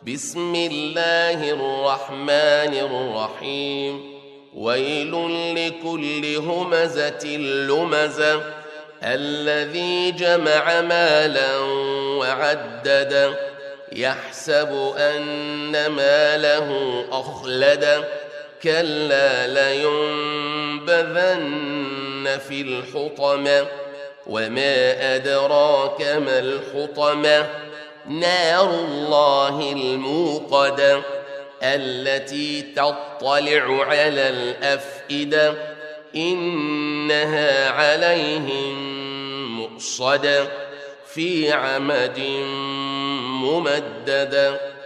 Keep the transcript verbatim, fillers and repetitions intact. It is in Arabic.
بسم الله الرحمن الرحيم ويل لكل همزة لمزة الذي جمع مالا وعدد يحسب أن ماله أخلد كلا لينبذن في الحطمة وما أدراك ما الحطمة نار الله الموقدة التي تطلع على الأفئدة إنها عليهم مؤصدة في عمد ممددة.